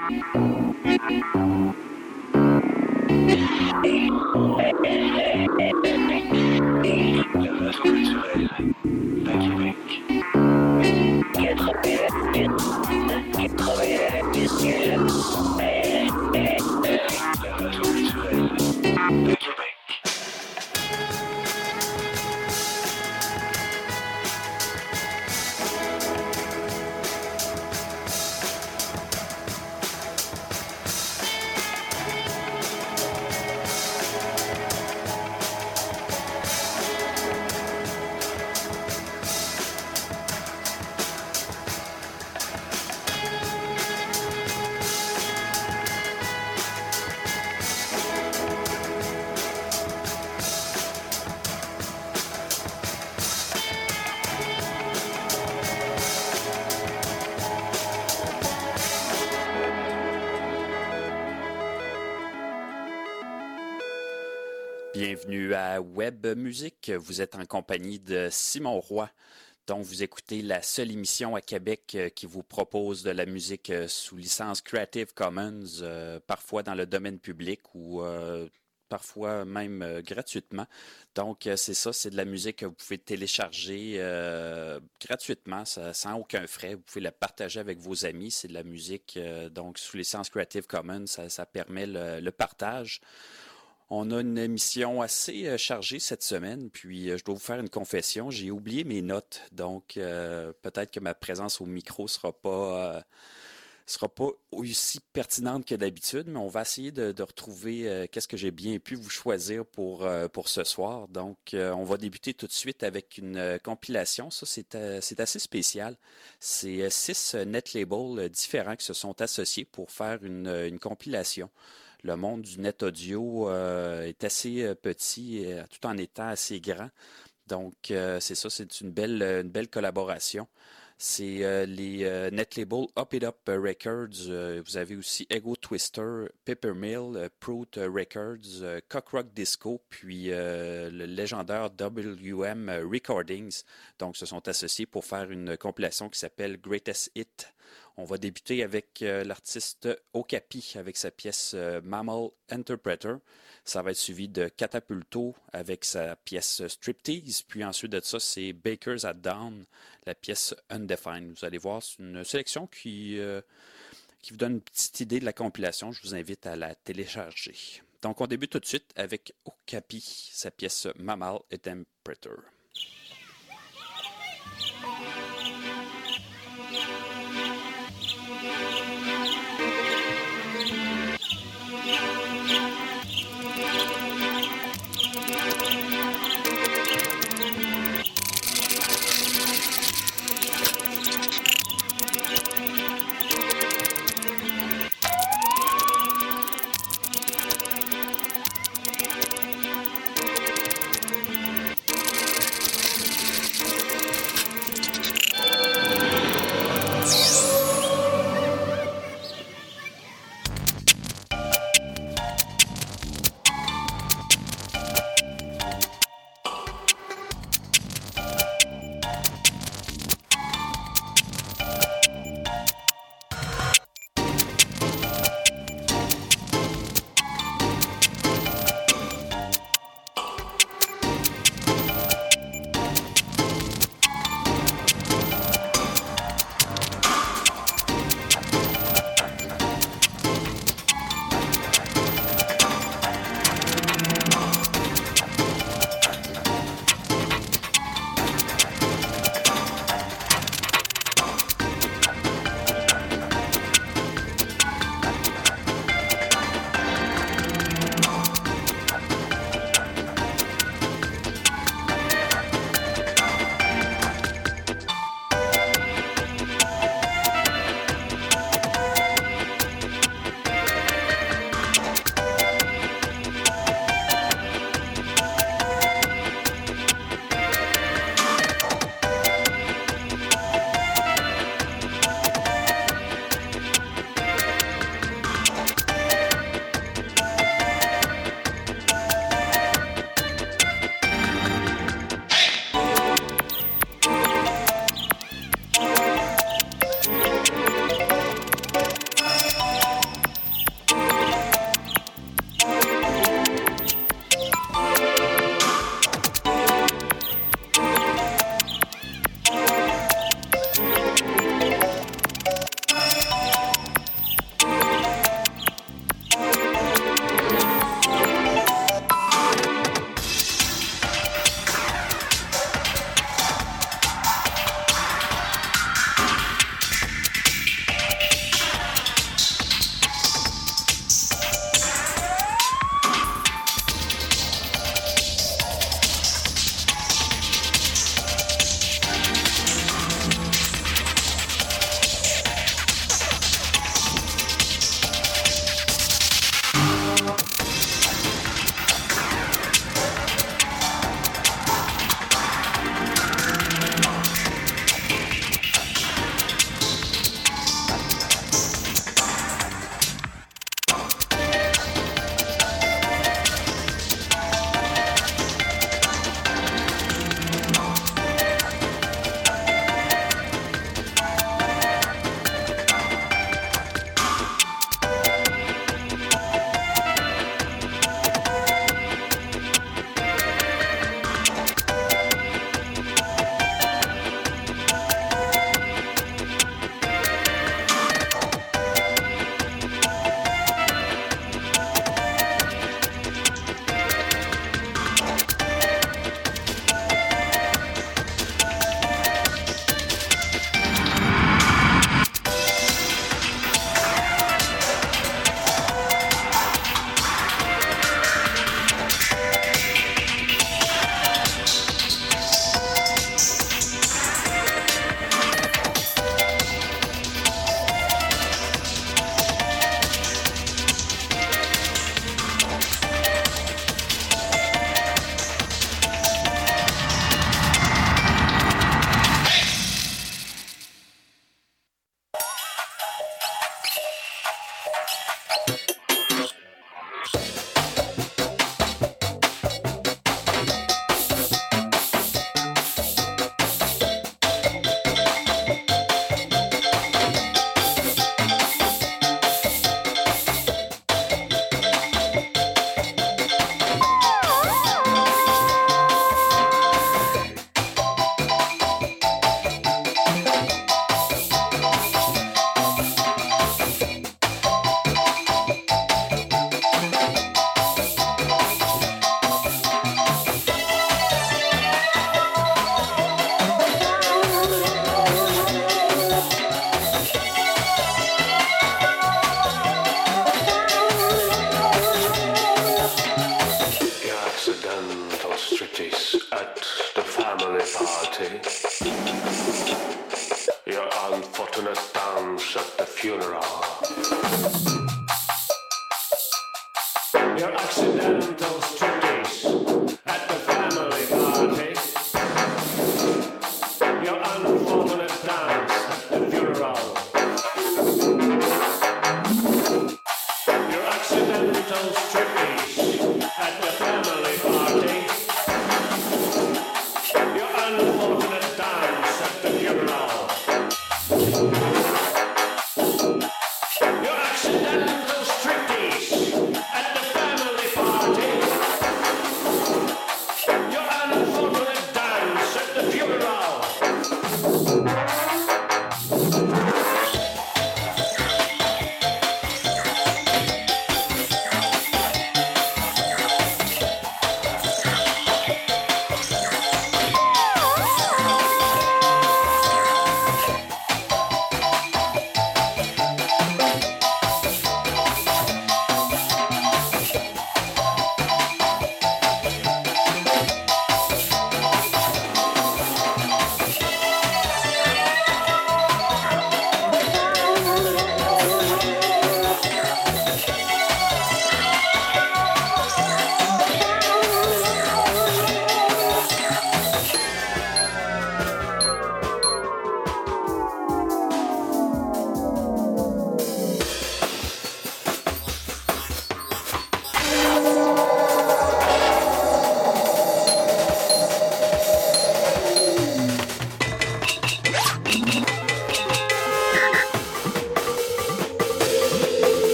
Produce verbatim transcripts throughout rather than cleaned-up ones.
Bienvenue à Web Musique. Vous êtes en compagnie de Simon Roy. Donc, vous écoutez la seule émission à Québec qui vous propose de la musique sous licence Creative Commons, euh, parfois dans le domaine public ou euh, parfois même euh, gratuitement. Donc, euh, c'est ça, c'est de la musique que vous pouvez télécharger euh, gratuitement, ça, sans aucun frais. Vous pouvez la partager avec vos amis. C'est de la musique euh, donc sous licence Creative Commons, ça, ça permet le, le partage. On a une émission assez euh, chargée cette semaine, puis euh, je dois vous faire une confession, j'ai oublié mes notes, donc euh, peut-être que ma présence au micro sera pas euh, sera pas aussi pertinente que d'habitude, mais on va essayer de, de retrouver euh, qu'est-ce que j'ai bien pu vous choisir pour euh, pour ce soir. Donc, euh, on va débuter tout de suite avec une euh, compilation. Ça, c'est euh, c'est assez spécial. C'est euh, six euh, net labels euh, différents qui se sont associés pour faire une, euh, une compilation. Le monde du net audio euh, est assez euh, petit, euh, tout en étant assez grand. Donc, euh, c'est ça, c'est une belle, une belle collaboration. C'est euh, les euh, net labels Up It Up Records. Euh, vous avez aussi Ego Twister, Peppermill, euh, Prout Records, euh, Cockrock Disco, puis euh, le légendaire W M Recordings. Donc, se sont associés pour faire une compilation qui s'appelle Greatest Hit. On va débuter avec euh, l'artiste Okapi avec sa pièce euh, Mammal Interpreter. Ça va être suivi de Catapulto avec sa pièce Striptease. Puis ensuite de ça, c'est Bakers at Dawn, la pièce Undefined. Vous allez voir, c'est une sélection qui, euh, qui vous donne une petite idée de la compilation. Je vous invite à la télécharger. Donc on débute tout de suite avec Okapi, sa pièce Mammal Interpreter.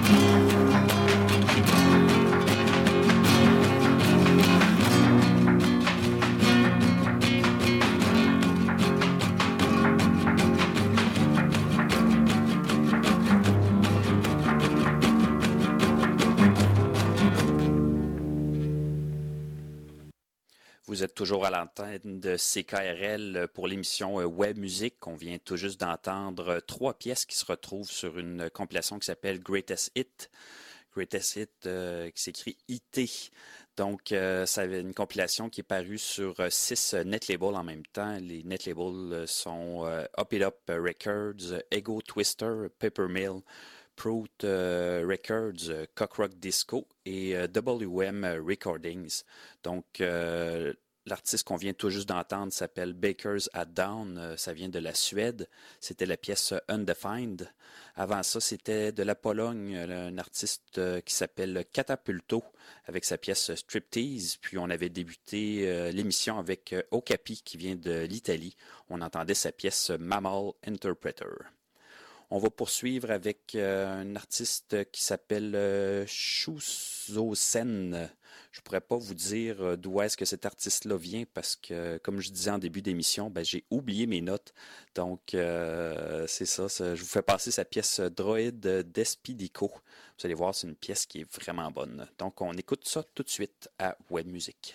Vous êtes toujours à l'antenne de C K R L pour l'émission Web Musique. On vient tout juste d'entendre trois pièces qui se retrouvent sur une compilation qui s'appelle Greatest Hit. Greatest Hit euh, qui s'écrit I T. Donc, euh, c'est une compilation qui est parue sur euh, six euh, net labels en même temps. Les net labels euh, sont euh, Up It Up Records, Ego Twister, Peppermill, Prout euh, Records, euh, Cockrock Disco et euh, W M Recordings. Donc, euh, l'artiste qu'on vient tout juste d'entendre s'appelle Bakers at Dawn. Euh, ça vient de la Suède. C'était la pièce Undefined. Avant ça, c'était de la Pologne, un artiste euh, qui s'appelle Catapulto avec sa pièce Striptease. Puis on avait débuté euh, l'émission avec euh, Okapi qui vient de l'Italie. On entendait sa pièce Mammal Interpreter. On va poursuivre avec euh, un artiste qui s'appelle euh, Shuzosen. Je ne pourrais pas vous dire euh, d'où est-ce que cet artiste-là vient parce que, comme je disais en début d'émission, ben, j'ai oublié mes notes. Donc, euh, c'est ça, ça. Je vous fais passer sa pièce Droid d'Espidico. Vous allez voir, c'est une pièce qui est vraiment bonne. Donc, on écoute ça tout de suite à Web Musique.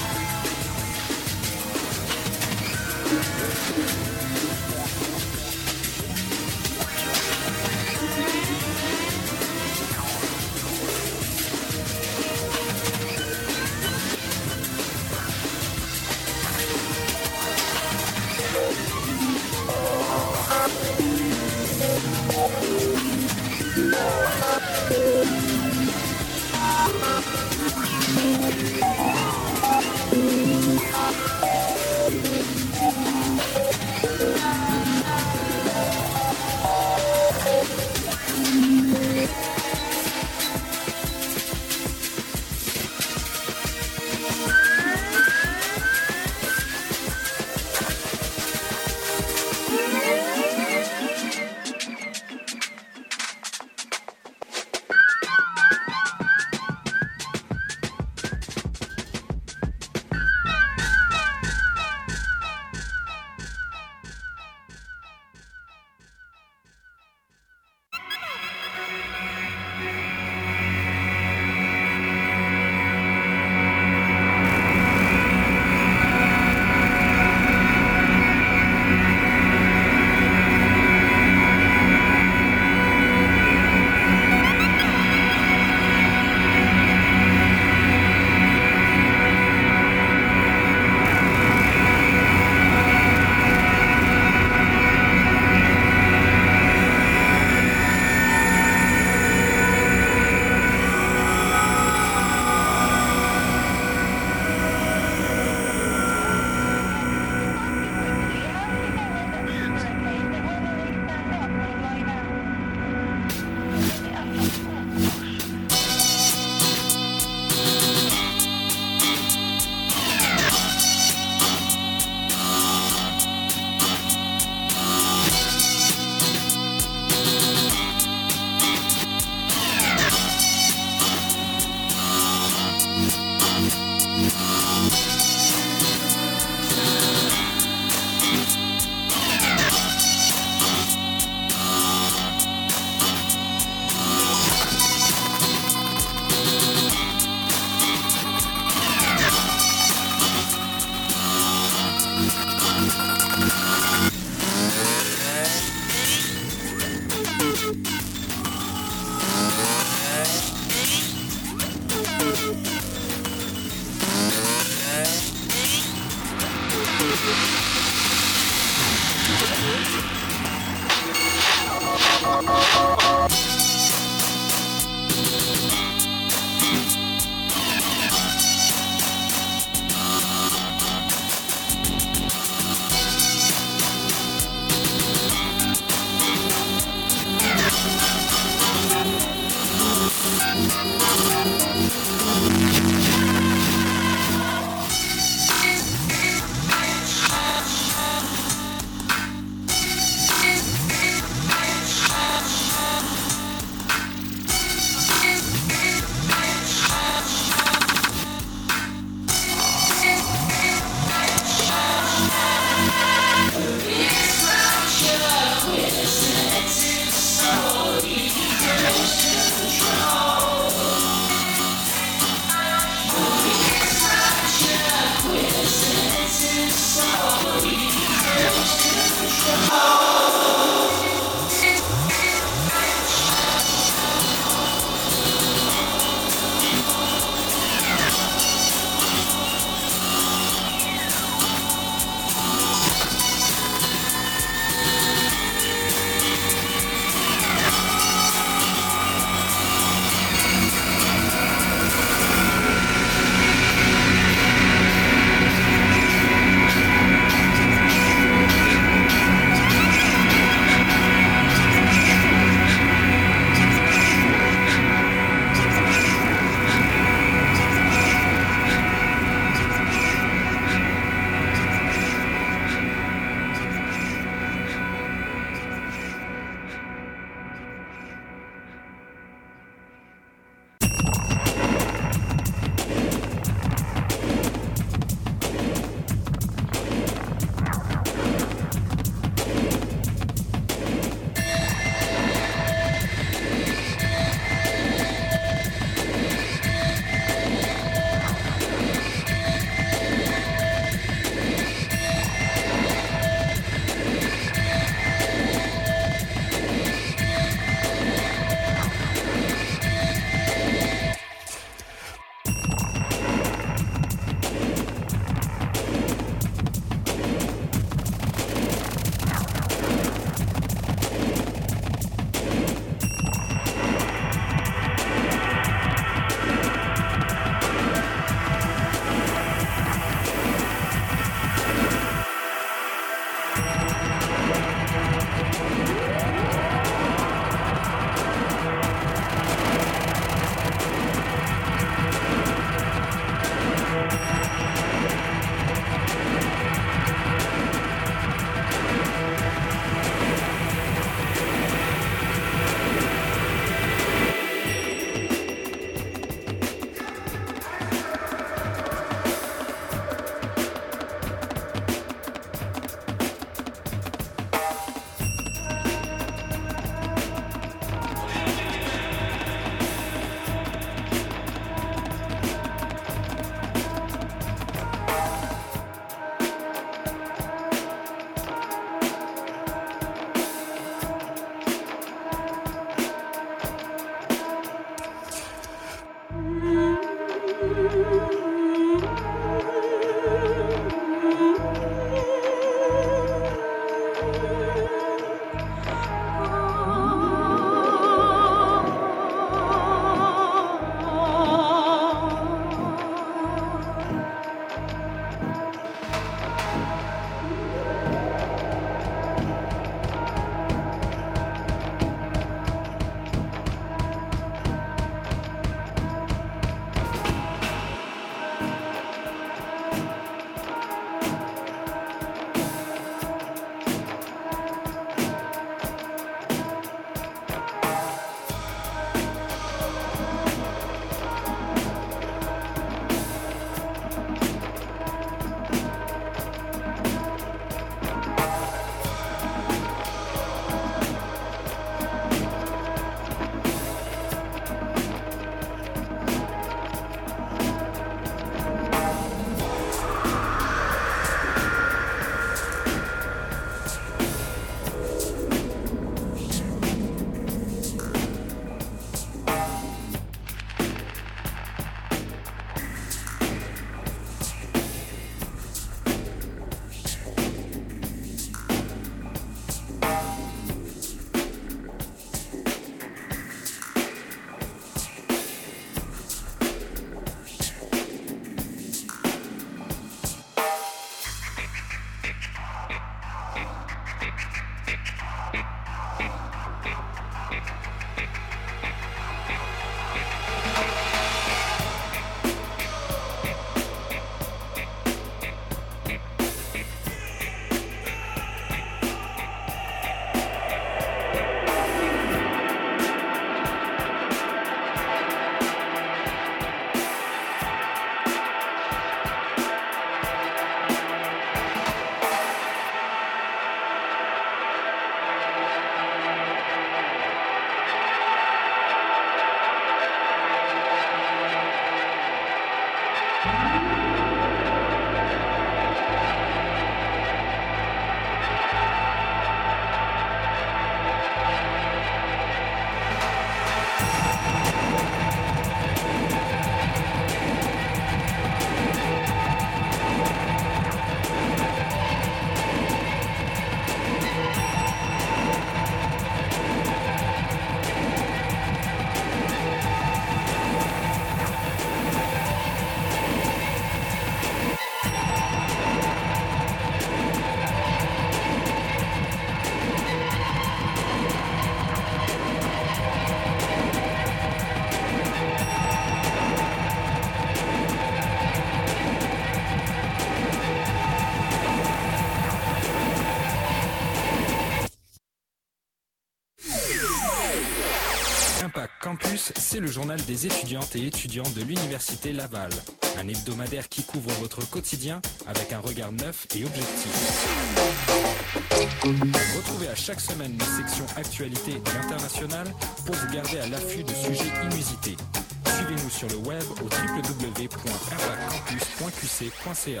Impact Campus, c'est le journal des étudiantes et étudiants de l'Université Laval. Un hebdomadaire qui couvre votre quotidien avec un regard neuf et objectif. Retrouvez à chaque semaine nos sections actualités et internationales pour vous garder à l'affût de sujets inusités. Suivez-nous sur le web au w w w point impact campus point q c point c a.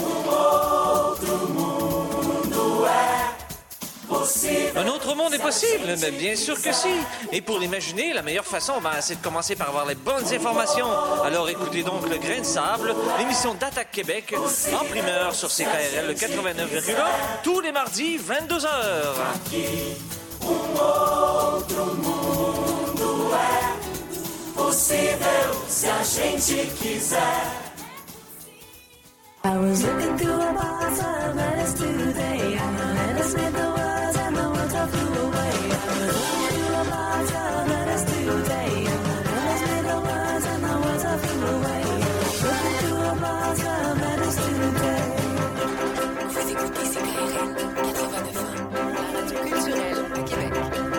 Un autre monde est possible, mais bien sûr que si. Et pour l'imaginer, la meilleure façon, ben, c'est de commencer par avoir les bonnes informations. Alors écoutez donc Le Grain de Sable, l'émission d'Attaque Québec, en primeur sur C K R L quatre-vingt-neuf virgule un, tous les mardis, vingt-deux heures. I was looking through a box of letters today, and the letters made the words, and the words all flew away. I was looking through a box of letters today, and the letters made the words, and the words all flew away. Looking through a box of letters today. Vous écoutez C K R L quatre-vingt-neuf ans, la radio culturelle à Québec.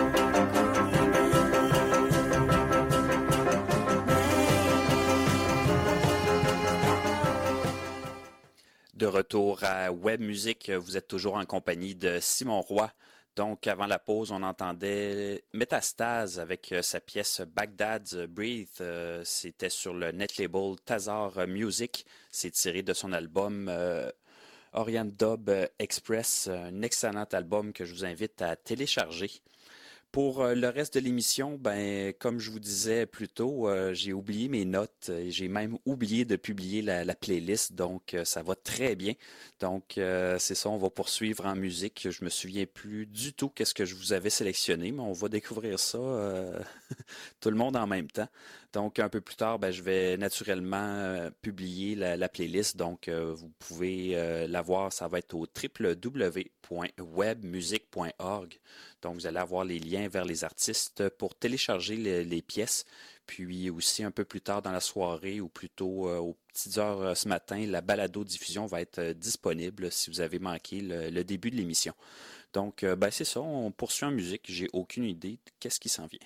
De retour à Web Musique, vous êtes toujours en compagnie de Simon Roy. Donc, avant la pause, on entendait Métastase avec sa pièce Baghdad's Breathe. C'était sur le net label Tazar Music. C'est tiré de son album euh, Orient Dub Express, un excellent album que je vous invite à télécharger. Pour le reste de l'émission, ben, comme je vous disais plus tôt, euh, j'ai oublié mes notes et j'ai même oublié de publier la, la playlist, donc euh, ça va très bien. Donc euh, c'est ça, on va poursuivre en musique. Je me souviens plus du tout qu'est-ce que je vous avais sélectionné, mais on va découvrir ça euh, tout le monde en même temps. Donc un peu plus tard, ben, je vais naturellement euh, publier la, la playlist, donc euh, vous pouvez euh, la voir, ça va être au w w w point webmusic point org. Donc, vous allez avoir les liens vers les artistes pour télécharger les, les pièces. Puis aussi, un peu plus tard dans la soirée ou plutôt euh, aux petites heures euh, ce matin, la balado-diffusion va être euh, disponible si vous avez manqué le, le début de l'émission. Donc, euh, ben, c'est ça, on poursuit en musique. J'ai aucune idée de qu'est-ce qui s'en vient.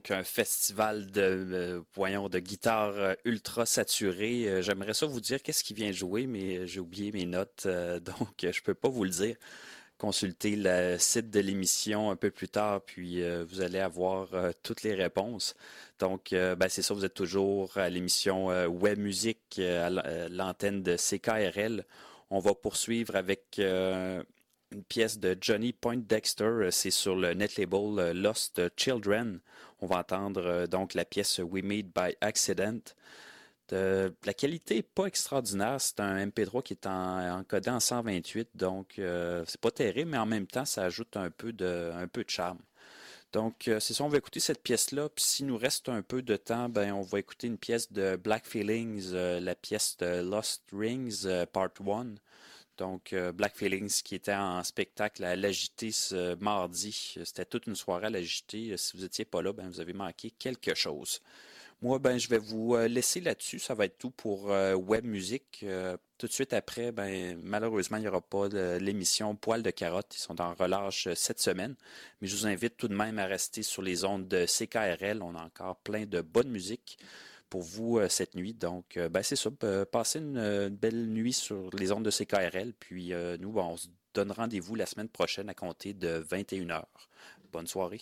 donc un festival de, euh, voyons, de guitare euh, ultra saturée. Euh, j'aimerais ça vous dire qu'est-ce qui vient jouer, mais euh, j'ai oublié mes notes, euh, donc euh, je peux pas vous le dire. Consultez le site de l'émission un peu plus tard, puis euh, vous allez avoir euh, toutes les réponses. Donc, euh, ben, c'est ça, vous êtes toujours à l'émission euh, Web Musique euh, à l- euh, l'antenne de C K R L. On va poursuivre avec euh, une pièce de Johnny Poindexter. Euh, C'est sur le net label euh, Lost Children. On va entendre euh, donc la pièce We Made by Accident. De- la qualité n'est pas extraordinaire. C'est un M P trois qui est en, encodé en cent vingt-huit, donc euh, c'est pas terrible, mais en même temps, ça ajoute un peu de, un peu de charme. Donc, euh, c'est ça, on va écouter cette pièce-là. Puis s'il nous reste un peu de temps, ben, on va écouter une pièce de Black Feelings, euh, la pièce de Lost Rings, euh, Part un. Donc, euh, Black Feelings qui était en spectacle à l'A J T ce mardi. C'était toute une soirée à l'A J T. Si vous n'étiez pas là, ben, vous avez manqué quelque chose. Moi, ben, je vais vous euh, laisser là-dessus. Ça va être tout pour euh, Web Musique. Euh, tout de suite après, ben, malheureusement, il n'y aura pas de l'émission Poil de carotte. Ils sont en relâche euh, cette semaine. Mais je vous invite tout de même à rester sur les ondes de C K R L. On a encore plein de bonne musique pour vous euh, cette nuit. Donc, euh, ben, c'est ça. Euh, passez une, une belle nuit sur les ondes de C K R L. Puis euh, nous, ben, on se donne rendez-vous la semaine prochaine à compter de vingt et une heures. Bonne soirée.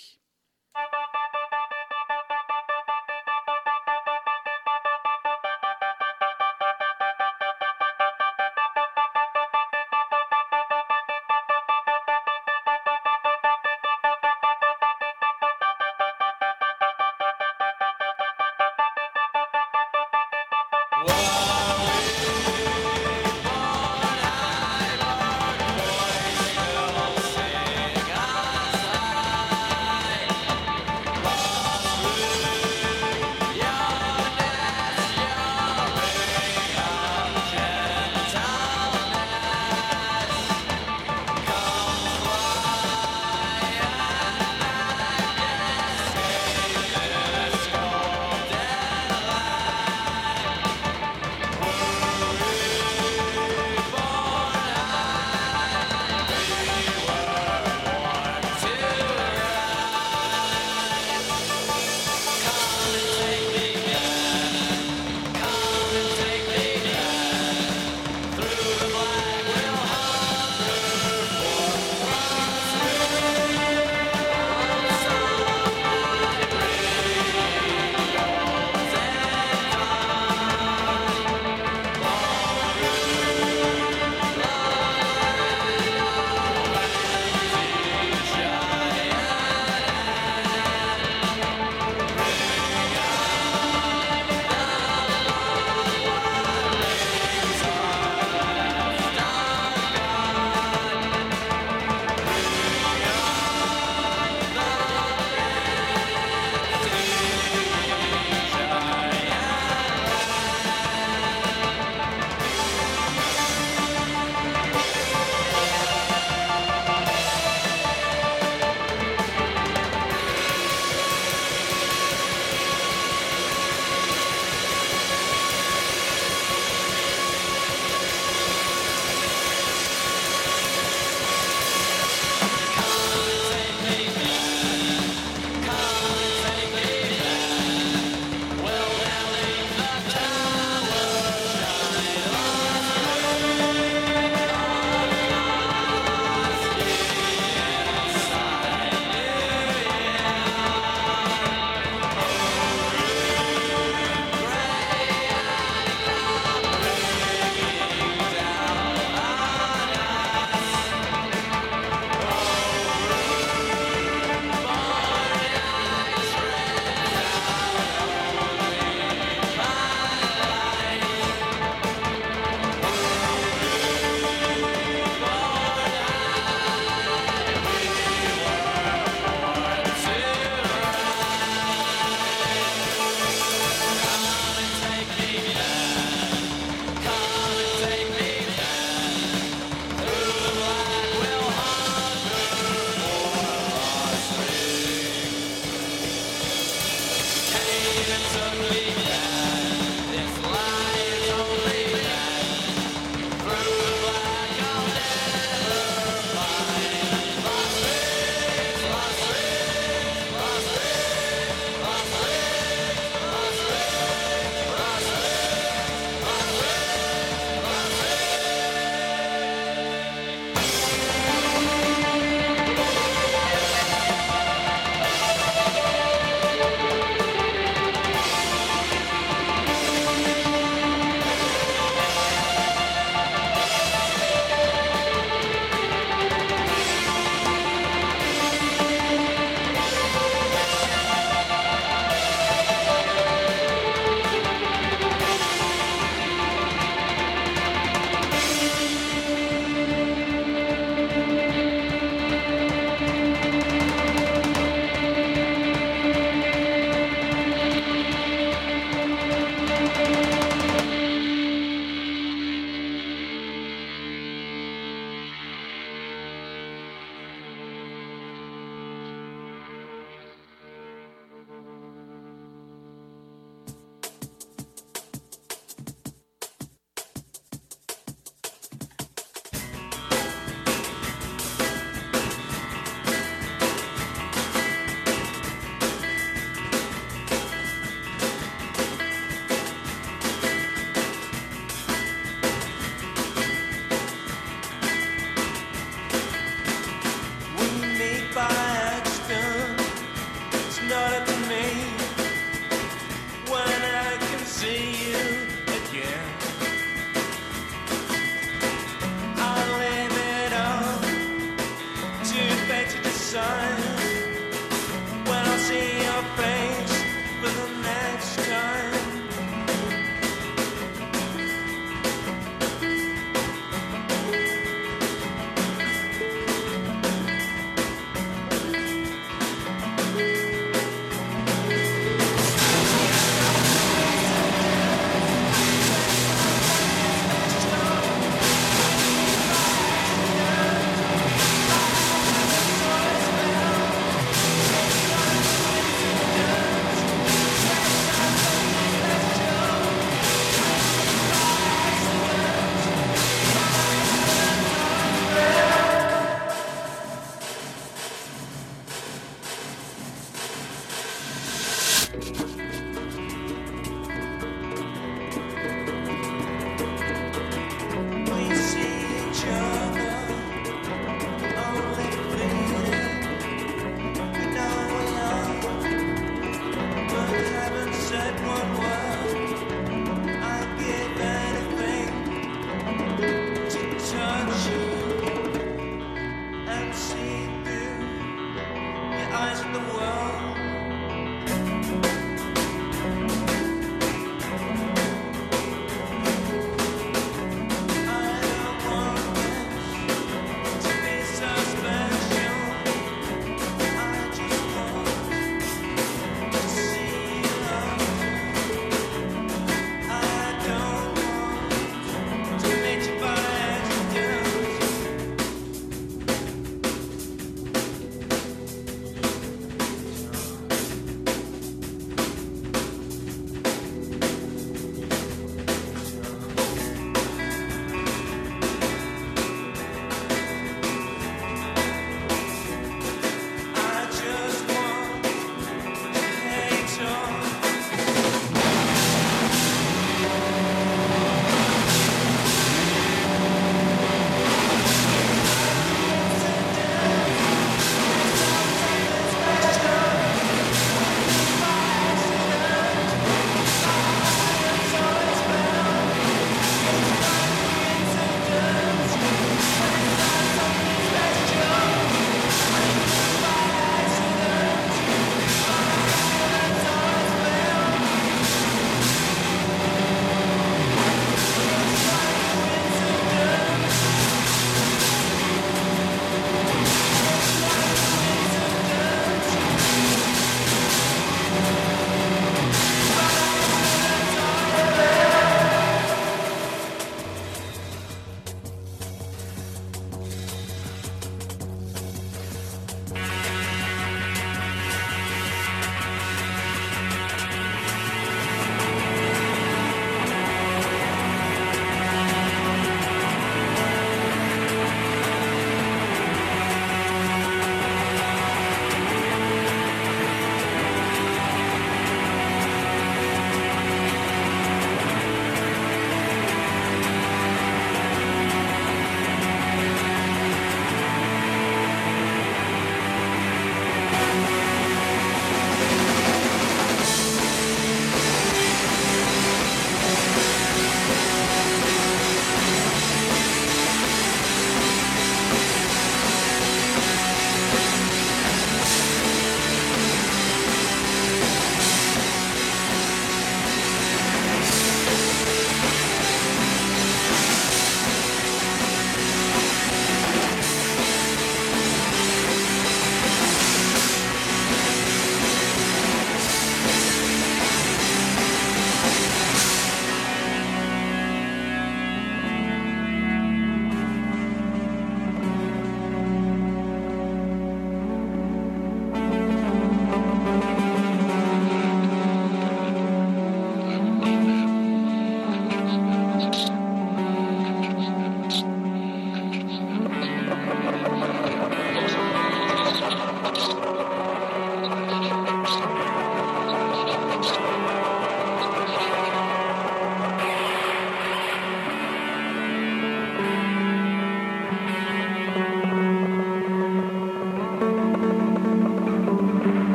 Boys will sing outside.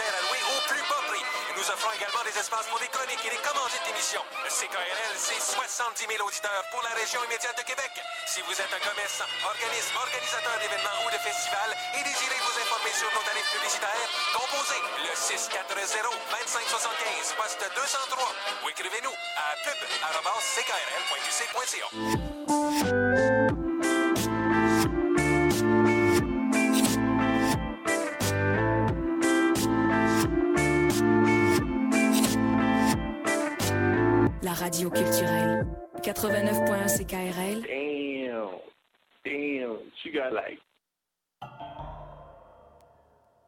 supplémentaires à louer au plus bas prix. Nous offrons également des espaces pour des chroniques et des commandites d'émissions. Le C K R L, c'est soixante-dix mille auditeurs pour la région immédiate de Québec. Si vous êtes un commerçant, organisme, organisateur d'événements ou de festivals et désirez vous informer sur nos tarifs publicitaires, composez le six cent quatre-zéro vingt-cinq soixante-quinze, poste deux cent trois ou écrivez-nous à pub arobase c k r l point q c point c a. La radio culturelle. quatre-vingt-neuf point un C K R L. Damn. Damn. She got like